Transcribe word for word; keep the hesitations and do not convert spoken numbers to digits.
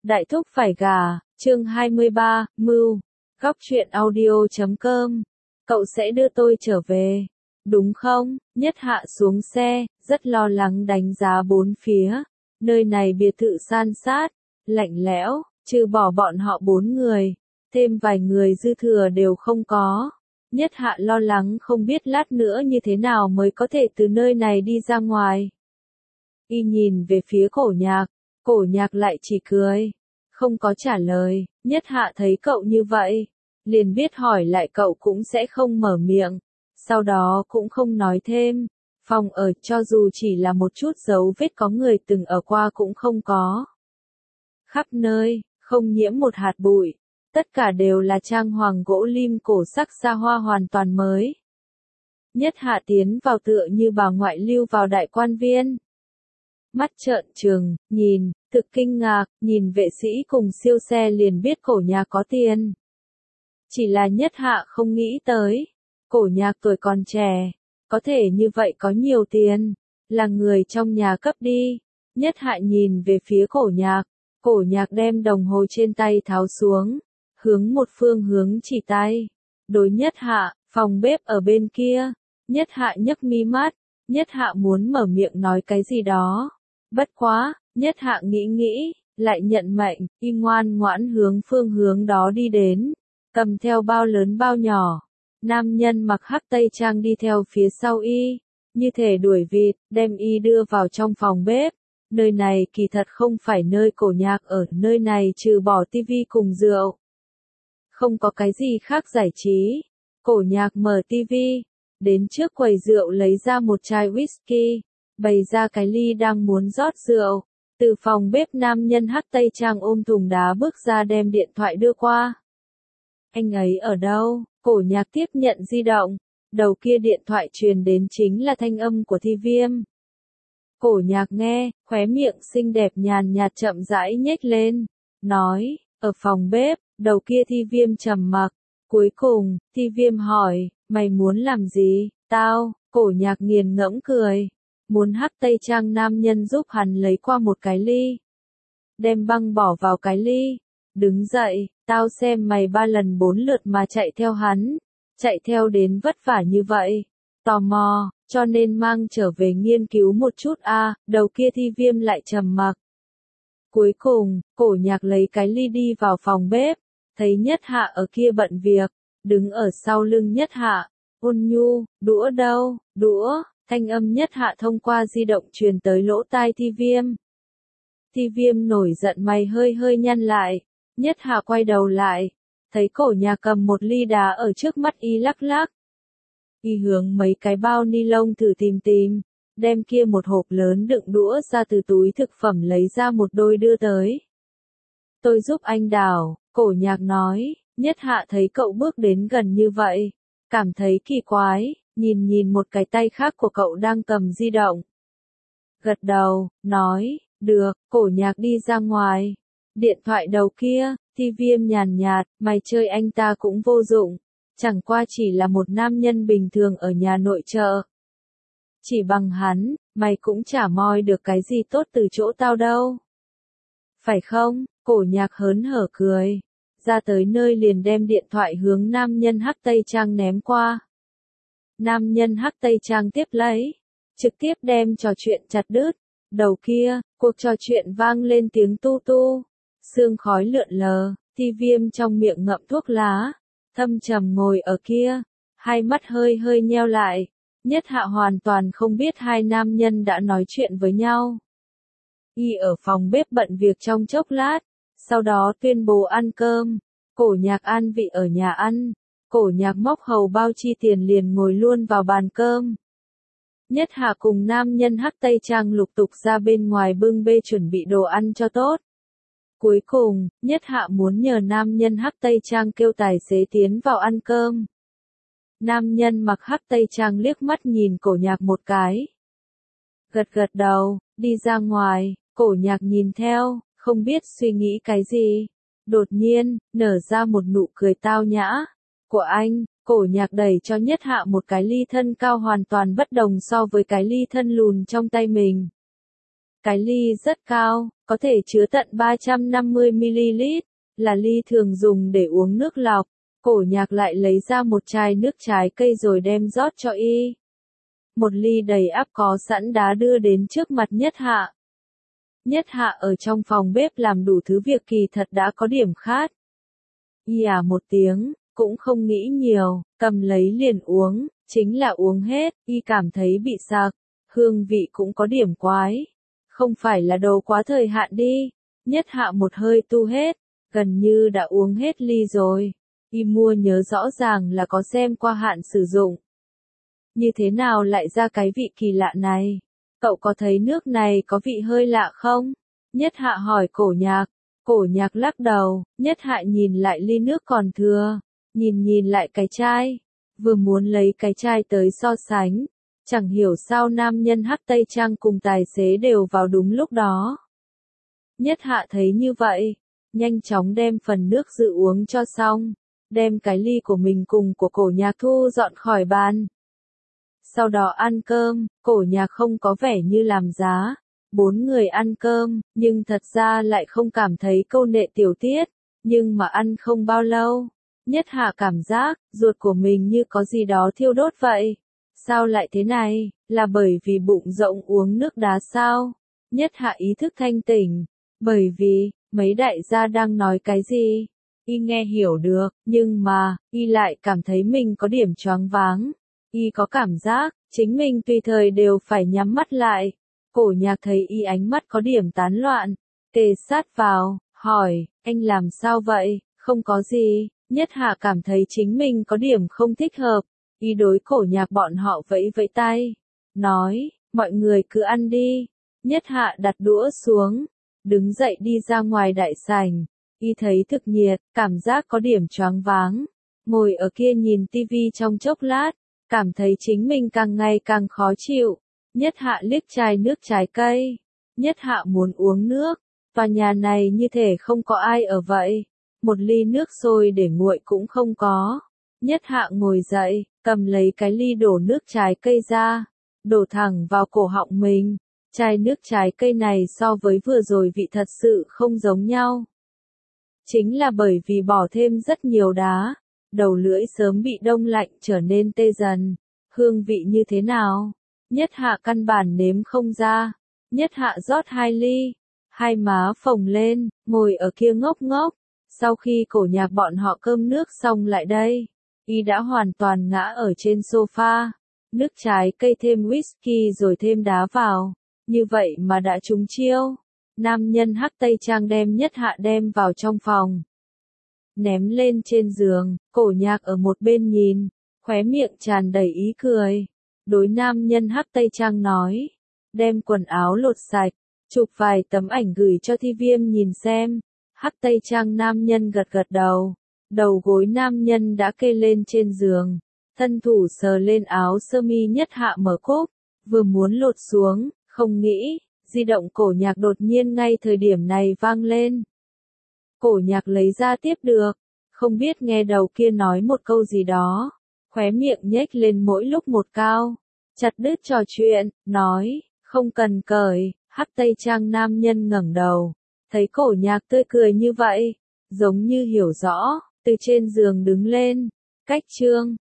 Đại thúc phải gà, chương hai mươi ba, Mưu, góc truyện audio chấm com. Cậu sẽ đưa tôi trở về, đúng không? Nhất Hạ xuống xe, rất lo lắng đánh giá bốn phía. Nơi này biệt thự san sát, lạnh lẽo, trừ bỏ bọn họ bốn người, thêm vài người dư thừa đều không có. Nhất Hạ lo lắng không biết lát nữa như thế nào mới có thể từ nơi này đi ra ngoài. Y nhìn về phía Cổ Nhạc, Cổ Nhạc lại chỉ cười, không có trả lời. Nhất Hạ thấy cậu như vậy, liền biết hỏi lại cậu cũng sẽ không mở miệng, sau đó cũng không nói thêm. Phòng ở cho dù chỉ là một chút dấu vết có người từng ở qua cũng không có. Khắp nơi, không nhiễm một hạt bụi, tất cả đều là trang hoàng gỗ lim cổ sắc xa hoa hoàn toàn mới. Nhất Hạ tiến vào tựa như bà ngoại lưu vào đại quan viên. Mắt trợn trừng, nhìn, thực kinh ngạc, nhìn vệ sĩ cùng siêu xe liền biết Cổ Nhạc có tiền. Chỉ là Nhất Hạ không nghĩ tới, Cổ Nhạc tuổi còn trẻ, có thể như vậy có nhiều tiền, là người trong nhà cấp đi. Nhất Hạ nhìn về phía Cổ Nhạc, Cổ Nhạc đem đồng hồ trên tay tháo xuống, hướng một phương hướng chỉ tay. Đối Nhất Hạ, phòng bếp ở bên kia. Nhất Hạ nhấc mi mắt, Nhất Hạ muốn mở miệng nói cái gì đó. Bất quá, Nhất Hạ nghĩ nghĩ, lại nhận mệnh, y ngoan ngoãn hướng phương hướng đó đi đến, cầm theo bao lớn bao nhỏ. Nam nhân mặc hắc tây trang đi theo phía sau y, như thể đuổi vịt, đem y đưa vào trong phòng bếp. Nơi này kỳ thật không phải nơi Cổ Nhạc ở, nơi này trừ bỏ tivi cùng rượu, không có cái gì khác giải trí. Cổ Nhạc mở tivi, đến trước quầy rượu lấy ra một chai whisky, bày ra cái ly đang muốn rót rượu. Từ phòng bếp nam nhân hắc tây trang ôm thùng đá bước ra đem điện thoại đưa qua. Anh ấy ở đâu? Cổ Nhạc tiếp nhận di động, đầu kia điện thoại truyền đến chính là thanh âm của Thi Viêm. Cổ Nhạc nghe, khóe miệng xinh đẹp nhàn nhạt chậm rãi nhếch lên, nói, ở phòng bếp. Đầu kia Thi Viêm trầm mặc, cuối cùng, Thi Viêm hỏi, mày muốn làm gì? Tao. Cổ Nhạc nghiền ngẫm cười, muốn hắc tây trang nam nhân giúp hắn lấy qua một cái ly, đem băng bỏ vào cái ly, đứng dậy, tao xem mày ba lần bốn lượt mà chạy theo hắn, chạy theo đến vất vả như vậy, tò mò, cho nên mang trở về nghiên cứu một chút a. À, đầu kia Thi Viêm lại trầm mặc. Cuối cùng, Cổ Nhạc lấy cái ly đi vào phòng bếp, thấy Nhất Hạ ở kia bận việc, đứng ở sau lưng Nhất Hạ, ôn nhu, đũa đâu, đũa, thanh âm Nhất Hạ thông qua di động truyền tới lỗ tai Thi Viêm. Thi Viêm nổi giận mày hơi hơi nhăn lại, Nhất Hạ quay đầu lại, thấy Cổ Nhạc cầm một ly đá ở trước mắt y lắc lắc. Y hướng mấy cái bao ni lông thử tìm tìm, đem kia một hộp lớn đựng đũa ra từ túi thực phẩm lấy ra một đôi đưa tới. Tôi giúp anh đảo, Cổ Nhạc nói. Nhất Hạ thấy cậu bước đến gần như vậy, cảm thấy kỳ quái, nhìn nhìn một cái tay khác của cậu đang cầm di động. Gật đầu, nói, được. Cổ Nhạc đi ra ngoài. Điện thoại đầu kia, Thi Viêm nhàn nhạt, mày chơi anh ta cũng vô dụng, chẳng qua chỉ là một nam nhân bình thường ở nhà nội trợ. Chỉ bằng hắn, mày cũng chả moi được cái gì tốt từ chỗ tao đâu. Phải không? Cổ Nhạc hớn hở cười, ra tới nơi liền đem điện thoại hướng nam nhân hắc tây trang ném qua. Nam nhân hắc tây trang tiếp lấy, trực tiếp đem trò chuyện chặt đứt. Đầu kia, cuộc trò chuyện vang lên tiếng tu tu, sương khói lượn lờ. Thi Viêm trong miệng ngậm thuốc lá, thâm trầm ngồi ở kia, hai mắt hơi hơi nheo lại. Nhất Hạ hoàn toàn không biết hai nam nhân đã nói chuyện với nhau. Y ở phòng bếp bận việc trong chốc lát, sau đó tuyên bố ăn cơm. Cổ Nhạc an vị ở nhà ăn, Cổ Nhạc móc hầu bao chi tiền liền ngồi luôn vào bàn cơm. Nhất Hạ cùng nam nhân hắc tây trang lục tục ra bên ngoài bưng bê chuẩn bị đồ ăn cho tốt. Cuối cùng, Nhất Hạ muốn nhờ nam nhân hắc tây trang kêu tài xế tiến vào ăn cơm. Nam nhân mặc hắc tây trang liếc mắt nhìn Cổ Nhạc một cái, gật gật đầu, đi ra ngoài. Cổ Nhạc nhìn theo, không biết suy nghĩ cái gì, đột nhiên, nở ra một nụ cười tao nhã. Của anh. Cổ Nhạc đẩy cho Nhất Hạ một cái ly thân cao hoàn toàn bất đồng so với cái ly thân lùn trong tay mình. Cái ly rất cao, có thể chứa tận ba trăm năm mươi mi-li-lít, là ly thường dùng để uống nước lọc. Cổ Nhạc lại lấy ra một chai nước trái cây rồi đem rót cho y. Một ly đầy ắp có sẵn đá đưa đến trước mặt Nhất Hạ. Nhất Hạ ở trong phòng bếp làm đủ thứ việc kỳ thật đã có điểm khát. Y à một tiếng, cũng không nghĩ nhiều, cầm lấy liền uống, chính là uống hết, y cảm thấy bị sặc, hương vị cũng có điểm quái. Không phải là đồ quá thời hạn đi. Nhất Hạ một hơi tu hết, gần như đã uống hết ly rồi. Y mua nhớ rõ ràng là có xem qua hạn sử dụng. Như thế nào lại ra cái vị kỳ lạ này? Cậu có thấy nước này có vị hơi lạ không? Nhất Hạ hỏi Cổ Nhạc. Cổ Nhạc lắc đầu. Nhất Hạ nhìn lại ly nước còn thừa, nhìn nhìn lại cái chai, vừa muốn lấy cái chai tới so sánh. Chẳng hiểu sao nam nhân Hắc Tây Trang cùng tài xế đều vào đúng lúc đó. Nhất Hạ thấy như vậy, nhanh chóng đem phần nước dự uống cho xong, đem cái ly của mình cùng của Cổ Nhạc thu dọn khỏi bàn. Sau đó ăn cơm. Cổ Nhạc không có vẻ như làm giá. Bốn người ăn cơm, nhưng thật ra lại không cảm thấy câu nệ tiểu tiết. Nhưng mà ăn không bao lâu, Nhất Hạ cảm giác, ruột của mình như có gì đó thiêu đốt vậy. Sao lại thế này, là bởi vì bụng rỗng uống nước đá sao? Nhất Hạ ý thức thanh tỉnh, bởi vì, mấy đại gia đang nói cái gì? Y nghe hiểu được, nhưng mà, y lại cảm thấy mình có điểm choáng váng. Y có cảm giác, chính mình tùy thời đều phải nhắm mắt lại. Cổ Nhạc thấy y ánh mắt có điểm tán loạn, kề sát vào, hỏi, anh làm sao vậy? Không có gì. Nhất Hạ cảm thấy chính mình có điểm không thích hợp. Y đối Cổ Nhạc bọn họ vẫy vẫy tay, nói, mọi người cứ ăn đi. Nhất Hạ đặt đũa xuống, đứng dậy đi ra ngoài đại sảnh. Y thấy thực nhiệt, cảm giác có điểm choáng váng. Ngồi ở kia nhìn tivi trong chốc lát, cảm thấy chính mình càng ngày càng khó chịu. Nhất Hạ liếc chai nước trái cây. Nhất Hạ muốn uống nước. Tòa nhà này như thể không có ai ở vậy. Một ly nước sôi để nguội cũng không có. Nhất Hạ ngồi dậy, cầm lấy cái ly đổ nước trái cây ra, đổ thẳng vào cổ họng mình. Chai nước trái cây này so với vừa rồi vị thật sự không giống nhau. Chính là bởi vì bỏ thêm rất nhiều đá, đầu lưỡi sớm bị đông lạnh trở nên tê dần. Hương vị như thế nào? Nhất Hạ căn bản nếm không ra. Nhất Hạ rót hai ly, hai má phồng lên, ngồi ở kia ngốc ngốc. Sau khi Cổ Nhạc bọn họ cơm nước xong lại đây, y đã hoàn toàn ngã ở trên sofa. Nước trái cây thêm whisky rồi thêm đá vào. Như vậy mà đã trúng chiêu. Nam nhân Hắc Tây Trang đem Nhất Hạ đem vào trong phòng, ném lên trên giường. Cổ Nhạc ở một bên nhìn, khóe miệng tràn đầy ý cười. Đối nam nhân Hắc Tây Trang nói, đem quần áo lột sạch, chụp vài tấm ảnh gửi cho Thi Viêm nhìn xem. Hắc Tây Trang nam nhân gật gật đầu. Đầu gối nam nhân đã kê lên trên giường, thân thủ sờ lên áo sơ mi Nhất Hạ mở cốp, vừa muốn lột xuống, không nghĩ, di động Cổ Nhạc đột nhiên ngay thời điểm này vang lên. Cổ Nhạc lấy ra tiếp được, không biết nghe đầu kia nói một câu gì đó, khóe miệng nhếch lên mỗi lúc một cao, chặt đứt trò chuyện, nói, không cần cởi. Hắc Tây Trang nam nhân ngẩng đầu, thấy Cổ Nhạc tươi cười như vậy, giống như hiểu rõ, từ trên giường đứng lên, cách chương